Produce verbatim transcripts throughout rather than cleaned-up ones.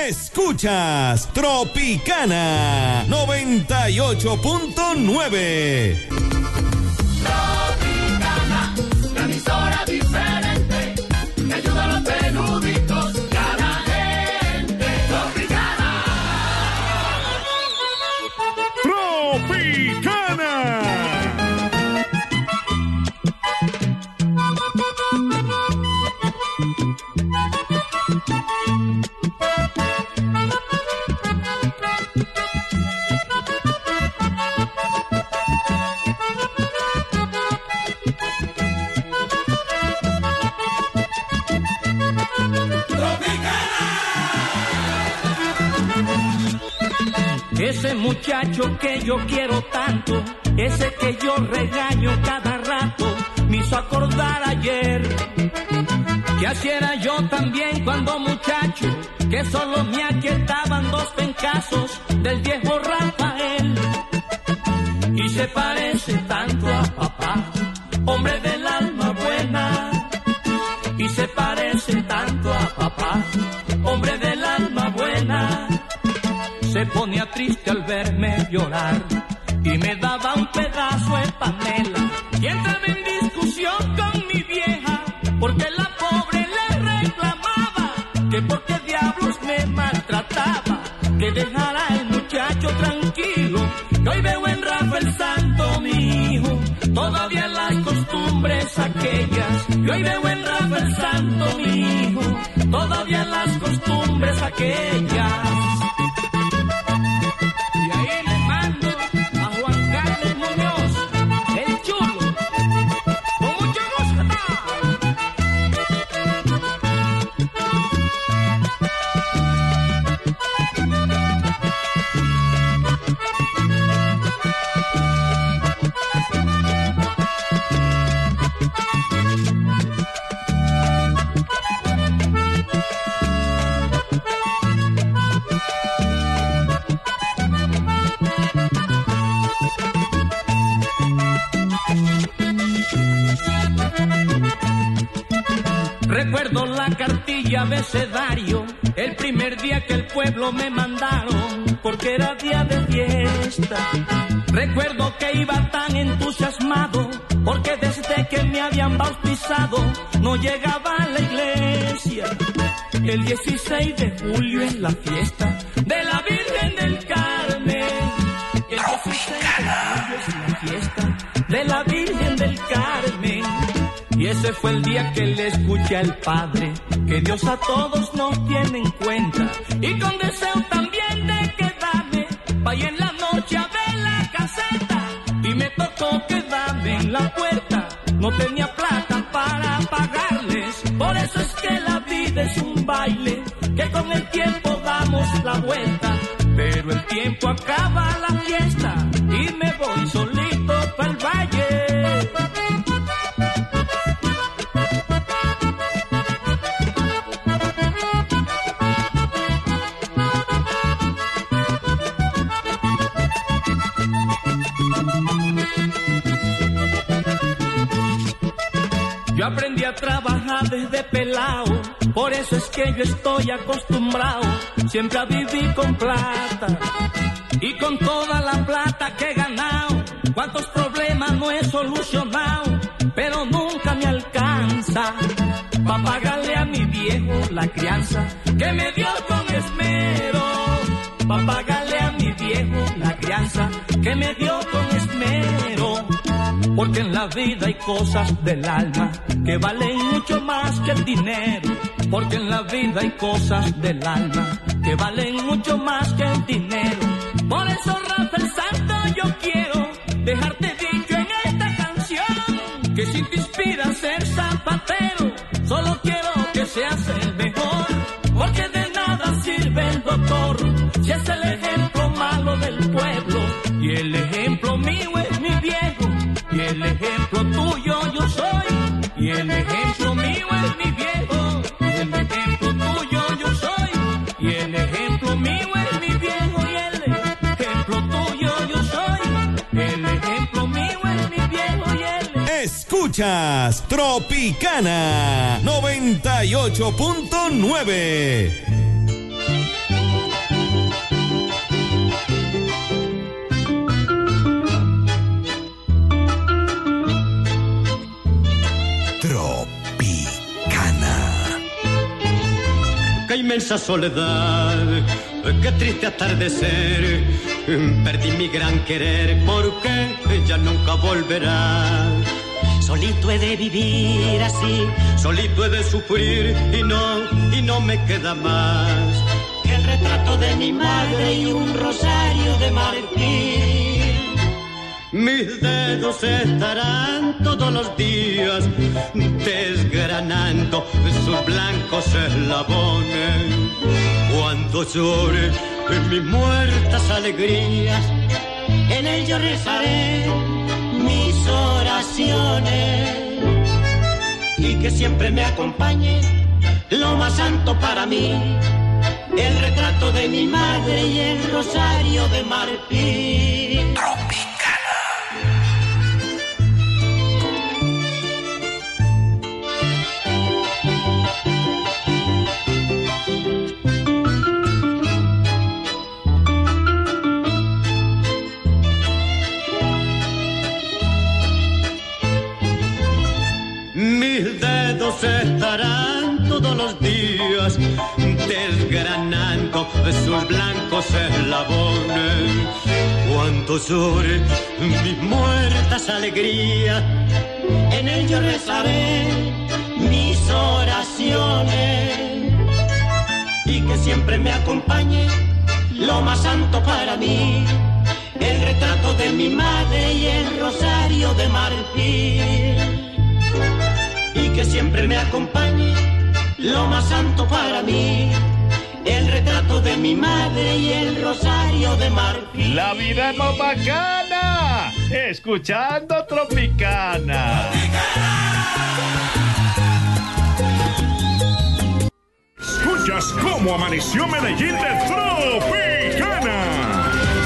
Escuchas Tropicana noventa y ocho punto nueve. Tropicana, una emisora diferente, que ayuda a los peluditos y a la gente. Tropicana. Tropicana. Ese muchacho que yo quiero tanto, ese que yo regaño cada rato, me hizo acordar ayer que así era yo también cuando muchacho, que solo me aquietaban dos pencazos del viejo Rafael. Y se parece tanto a papá, hombre del alma buena. Y se parece tanto a papá, hombre del alma buena. Se ponía triste al verme llorar y me daba un pedazo de panela. Y entraba en discusión con mi vieja porque la pobre le reclamaba que por qué diablos me maltrataba, que dejara al muchacho tranquilo. Y hoy veo en Rafael Santo, mi hijo, todavía las costumbres aquellas. Y hoy veo en Rafael Santo, mi hijo, todavía las costumbres aquellas. Recuerdo la cartilla abecedario, el primer día que el pueblo me mandaron, porque era día de fiesta. Recuerdo que iba tan entusiasmado, porque desde que me habían bautizado, no llegaba a la iglesia. El dieciséis de julio es la fiesta de la Virgen del Carmen. El dieciséis de julio es la fiesta de la Virgen del Carmen. Y ese fue el día que le escuché al Padre, que Dios a todos nos tiene en cuenta. Y con deseo también de quedarme, vaya en la noche a ver la caseta. Y me tocó quedarme en la puerta, no tenía plata para pagarles. Por eso es que la vida es un baile, que con el tiempo damos la vuelta. Pero el tiempo acaba la fiesta, y me voy solito para el valle. Yo aprendí a trabajar desde pelao, por eso es que yo estoy acostumbrado siempre a vivir con plata. Y con toda la plata que he ganado, cuántos problemas no he solucionado, pero nunca me alcanza para pagarle a mi viejo la crianza que me dio con esmero. Para pagarle a mi viejo la crianza que me dio con esmero. Porque en la vida hay cosas del alma que valen mucho más que el dinero. Porque en la vida hay cosas del alma que valen mucho más que el dinero. Por eso, Rafael Santo, yo quiero dejarte dicho en esta canción, que si te inspira a ser zapatero, solo quiero que seas el mejor. Porque de nada sirve el doctor si es el ejemplo malo del pueblo. Y el ejemplo mío es mi viejo, y el ejemplo tuyo yo soy. Y el ejemplo mío es mi viejo, y el ejemplo tuyo yo soy. Y el ejemplo mío es mi viejo, y el ejemplo tuyo yo soy. El ejemplo mío es mi viejo, y el... Escuchas Tropicana noventa y ocho punto nueve. inmensa soledad, qué triste atardecer, perdí mi gran querer porque ella nunca volverá. Solito he de vivir así, solito he de sufrir y no, y no me queda más que el retrato de mi madre y un rosario de marfil. Mis dedos estarán todos los días desgranando sus blancos eslabones. Cuando llore en mis muertas alegrías, en él yo rezaré mis oraciones. Y que siempre me acompañe lo más santo para mí, el retrato de mi madre y el rosario de marfil. Mis dedos estarán todos los días desgranando sus blancos eslabones. Cuando llore mis muertas alegrías, en él yo rezaré mis oraciones. Y que siempre me acompañe lo más santo para mí, el retrato de mi madre y el rosario de marfil. Y que siempre me acompañe lo más santo para mí, el retrato de mi madre y el rosario de marfil. La vida es más bacana escuchando Tropicana. Escuchas cómo amaneció Medellín de Tropicana.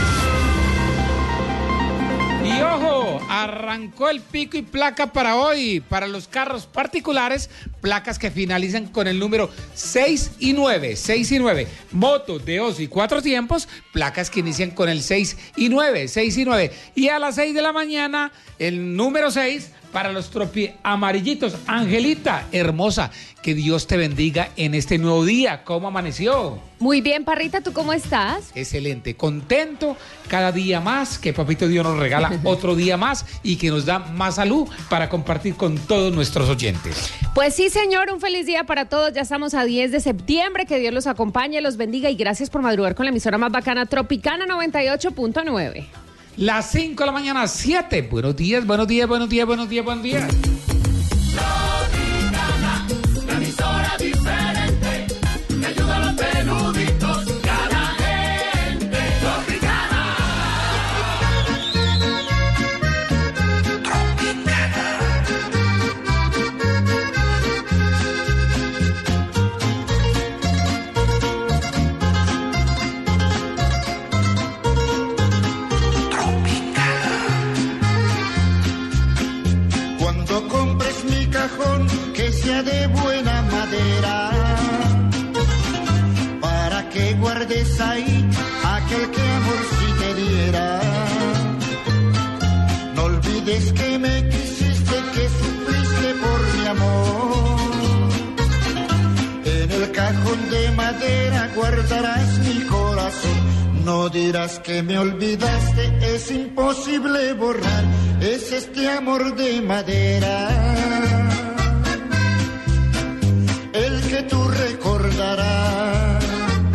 Y ojo, arrancó el pico y placa para hoy, para los carros particulares, placas que finalizan con el número seis y nueve, seis y nueve. Motos de dos y cuatro tiempos, placas que inician con el seis y nueve, seis y nueve. Y a las seis de la mañana, el número seis para los tropi amarillitos. Angelita, hermosa, que Dios te bendiga en este nuevo día. ¿Cómo amaneció? Muy bien, Parrita, ¿tú cómo estás? Excelente, contento cada día más, que Papito Dios nos regala otro día más y que nos da más salud para compartir con todos nuestros oyentes. Pues sí, señor, un feliz día para todos. Ya estamos a diez de septiembre, que Dios los acompañe, los bendiga y gracias por madrugar con la emisora más bacana, Tropicana noventa y ocho punto nueve. Las cinco de la mañana, siete. Buenos días, buenos días, buenos días, buenos días, buenos días. Tropicana, la emisora diferente, que ayuda a los peluditos y a la gente. Tropicana. Cuando compres mi cajón, que sea de buena madera, para que guardes ahí aquel que amor sí te diera. No olvides que me quisiste, que sufriste por mi amor. En el cajón de madera guardarás mi corazón. No dirás que me olvidaste, es imposible borrar, es este amor de madera, el que tú recordarás.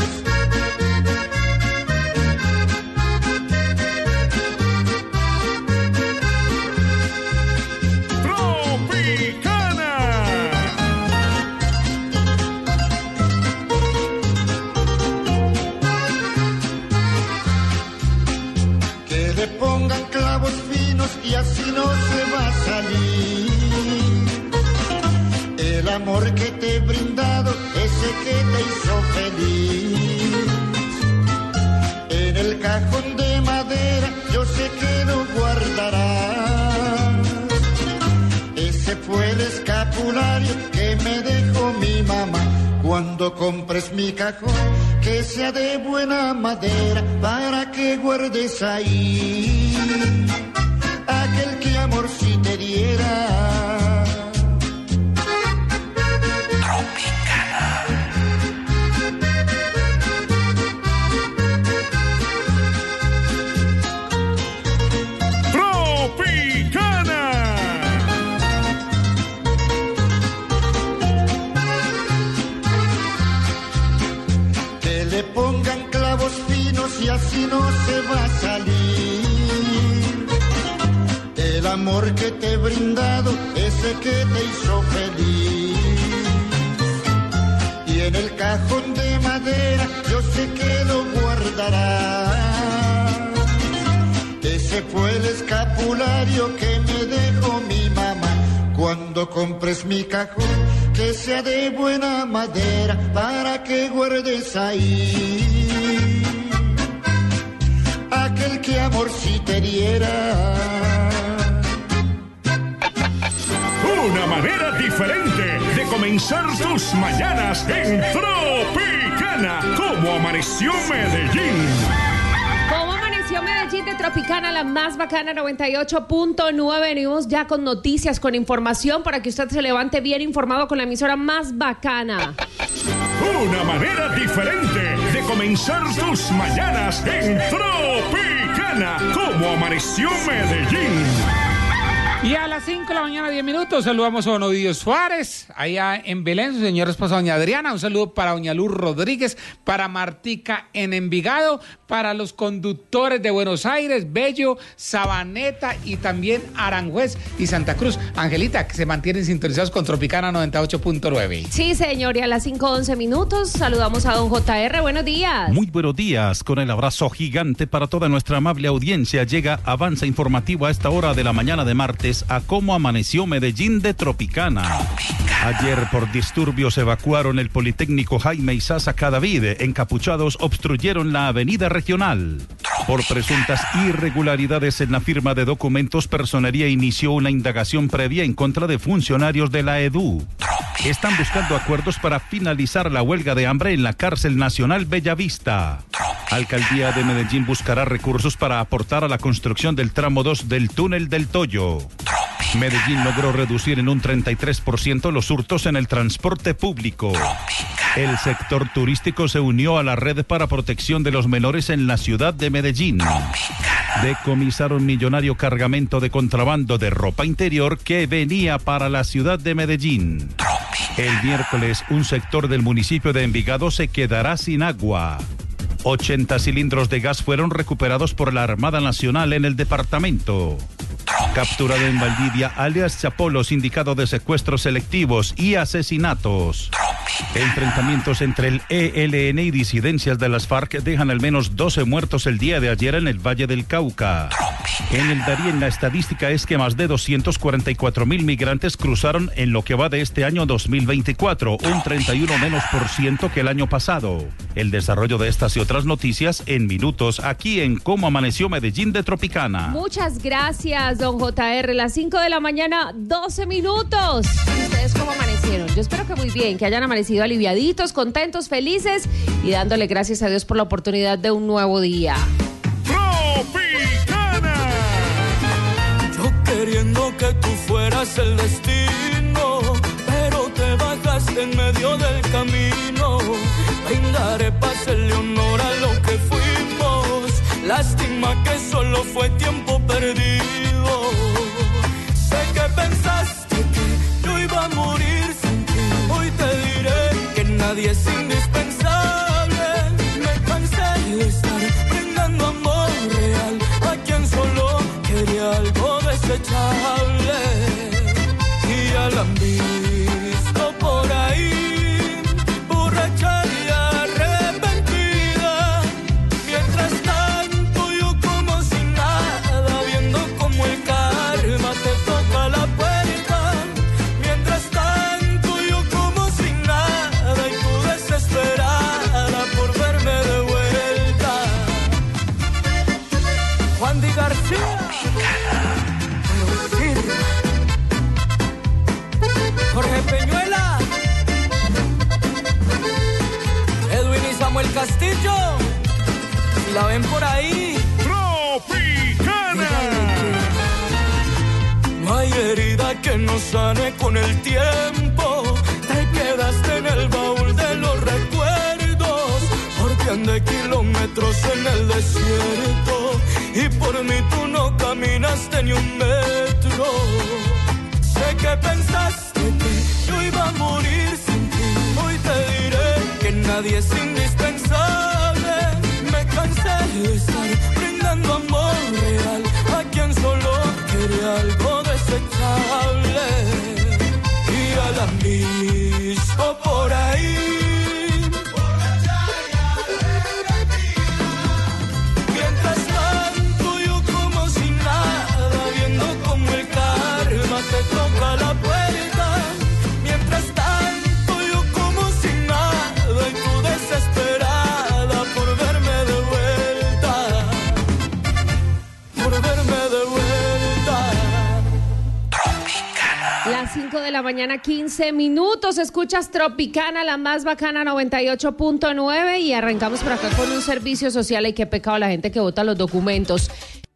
Pongan clavos finos y así no se va a salir el amor que te he brindado, ese que te hizo feliz. En el cajón de madera yo sé que lo guardarás. Ese fue el escapulario que me dejó mi mamá. Cuando compres mi cajón, que sea de buena madera, para que guardes ahí aquel que amor sí te diera. Tropicana. le pongan clavos finos y así no se va a salir. El amor que te he brindado, ese que te hizo feliz. Y en el cajón de madera yo sé que lo guardarás. Ese fue el escapulario que me dejó mi mamá. Cuando compres mi cajón, que sea de buena madera para que guardes ahí aquel que amor sí te diera. Una manera diferente de comenzar tus mañanas en Tropicana. ¿Cómo amaneció Medellín? ¿Cómo amaneció Medellín de Tropicana, la más bacana noventa y ocho punto nueve? Venimos ya con noticias, con información para que usted se levante bien informado con la emisora más bacana. Una manera diferente de comenzar tus mañanas en Tropicana. ¿Cómo amaneció Medellín? Y a las cinco de la mañana, diez minutos, saludamos a don Ovidio Suárez, allá en Belén, su señora esposa doña Adriana. Un saludo para doña Luz Rodríguez, para Martica en Envigado, para los conductores de Buenos Aires, Bello, Sabaneta y también Aranjuez y Santa Cruz. Angelita, que se mantienen sintonizados con Tropicana noventa y ocho punto nueve. Sí, señor, y a las cinco once minutos saludamos a don J R. Buenos días. Muy buenos días, con el abrazo gigante para toda nuestra amable audiencia. Llega Avanza Informativo a esta hora de la mañana de martes a cómo amaneció Medellín de Tropicana. Tropicana. Ayer por disturbios evacuaron el Politécnico Jaime Isaza Cadavid. Encapuchados obstruyeron la avenida regional. Por presuntas irregularidades en la firma de documentos, Personería inició una indagación previa en contra de funcionarios de la EDU. Están buscando acuerdos para finalizar la huelga de hambre en la cárcel nacional Bellavista. Alcaldía de Medellín buscará recursos para aportar a la construcción del tramo dos del túnel del Toyo. Medellín logró reducir en un treinta y tres por ciento los hurtos en el transporte público. El sector turístico se unió a la red para protección de los menores en la ciudad de Medellín. Decomisaron millonario cargamento de contrabando de ropa interior que venía para la ciudad de Medellín. El miércoles, un sector del municipio de Envigado se quedará sin agua. ochenta cilindros de gas fueron recuperados por la Armada Nacional en el departamento. Capturado en Valdivia, alias Chapolo, sindicado de secuestros selectivos y asesinatos. Enfrentamientos entre el E L N y disidencias de las FARC dejan al menos doce muertos el día de ayer en el Valle del Cauca. En el Darién, la estadística es que más de doscientos cuarenta y cuatro mil migrantes cruzaron en lo que va de este año dos mil veinticuatro, un treinta y uno menos por ciento que el año pasado. El desarrollo de estas y otras noticias en minutos aquí en Cómo Amaneció Medellín de Tropicana. Muchas gracias, don J R. Las cinco de la mañana, doce minutos. ¿Ustedes cómo amanecieron? Yo espero que muy bien, que hayan amanecido aliviaditos, contentos, felices y dándole gracias a Dios por la oportunidad de un nuevo día. Tropicana. Yo queriendo que tú fueras el destino, pero te bajaste en medio del camino. Brindaré para hacerle honor a lo que fuimos. Lástima que solo fue tiempo perdido. Sé que pensaste que yo iba a morir sin ti. Hoy te diré que nadie es indispensable. Me cansé de estar brindando amor real a quien solo quería algo desechable. Y ya la han visto por ahí, borracha y arrepentida. Mientras tanto yo como si nada, viendo como el karma te toca la puerta. Mientras tanto yo como si nada y tú desesperada por verme de vuelta. Juan Di García, Jorge Peñuela, Edwin y Samuel Castillo, si la ven por ahí. Tropicana. No hay herida que no sane con el tiempo. Te quedaste en el baúl de los recuerdos, porque andé kilómetros en el desierto y por mí tú no caminaste ni un metro. Sé que pensaste que yo iba a morir sin ti. Hoy te diré que nadie es indispensable. las cinco de la mañana, quince minutos. Escuchas Tropicana, la más bacana, noventa y ocho punto nueve. Y arrancamos por acá con un servicio social. Y qué pecado la gente que vota los documentos.